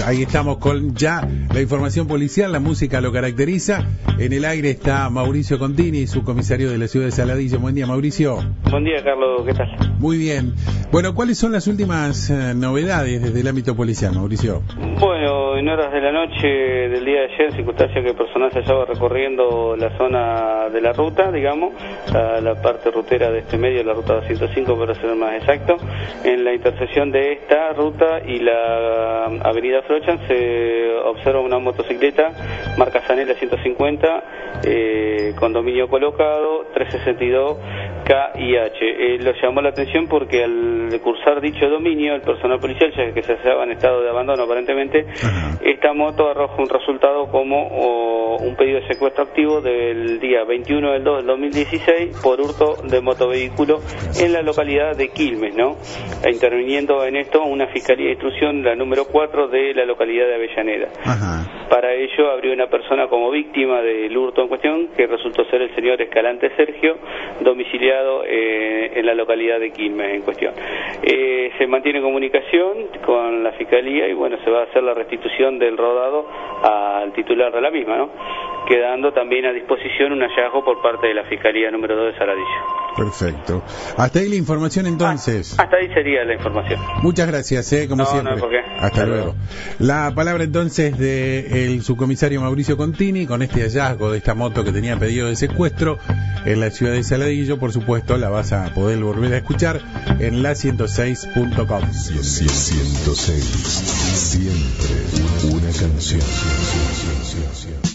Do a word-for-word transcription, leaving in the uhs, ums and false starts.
Ahí estamos con ya la información policial, la música lo caracteriza. En el aire está Mauricio Contini, subcomisario de la ciudad de Saladillo. Buen día, Mauricio. Buen día, Carlos, ¿qué tal? Muy bien. Bueno, ¿cuáles son las últimas eh, novedades desde el ámbito policial, Mauricio? Bueno, en horas de la noche del día de ayer, circunstancia que el personal se hallaba recorriendo la zona de la ruta, digamos, la, la parte rutera de este medio, la ruta doscientos cinco para ser más exacto, en la intersección de esta ruta y la avenida Frochan se observa una motocicleta marca Zanela ciento cincuenta, eh, con dominio colocado, trescientos sesenta y dos K I H. Eh, lo llamó la atención porque al cursar dicho dominio, el personal policial, ya que se hallaba en estado de abandono aparentemente, uh-huh. esta moto arroja un resultado como oh, un pedido de secuestro activo del día veintiuno del dos del dos mil dieciséis por hurto de motovehículo en la localidad de Quilmes, ¿no? Interviniendo en esto una fiscalía de instrucción, la número cuatro de la localidad de Avellaneda. Uh-huh. Para ello abrió una persona como víctima del hurto en cuestión, que resultó ser el señor Escalante Sergio, domiciliado eh, en la localidad de Quilmes en cuestión. Eh, se mantiene comunicación con la fiscalía y bueno, se va a hacer la restitución del rodado al titular de la misma, ¿no? Quedando también a disposición un hallazgo por parte de la fiscalía número dos de Saladillo. Perfecto. Hasta ahí la información entonces. Ah, hasta ahí sería la información. Muchas gracias, eh, como no, siempre. No, ¿por qué? Hasta, hasta luego. luego. La palabra entonces del subcomisario Mauricio Contini con este hallazgo de esta moto que tenía pedido de secuestro en la ciudad de Saladillo. Por supuesto, la vas a poder volver a escuchar en la ciento seis punto com. ciento seis. Siempre una canción.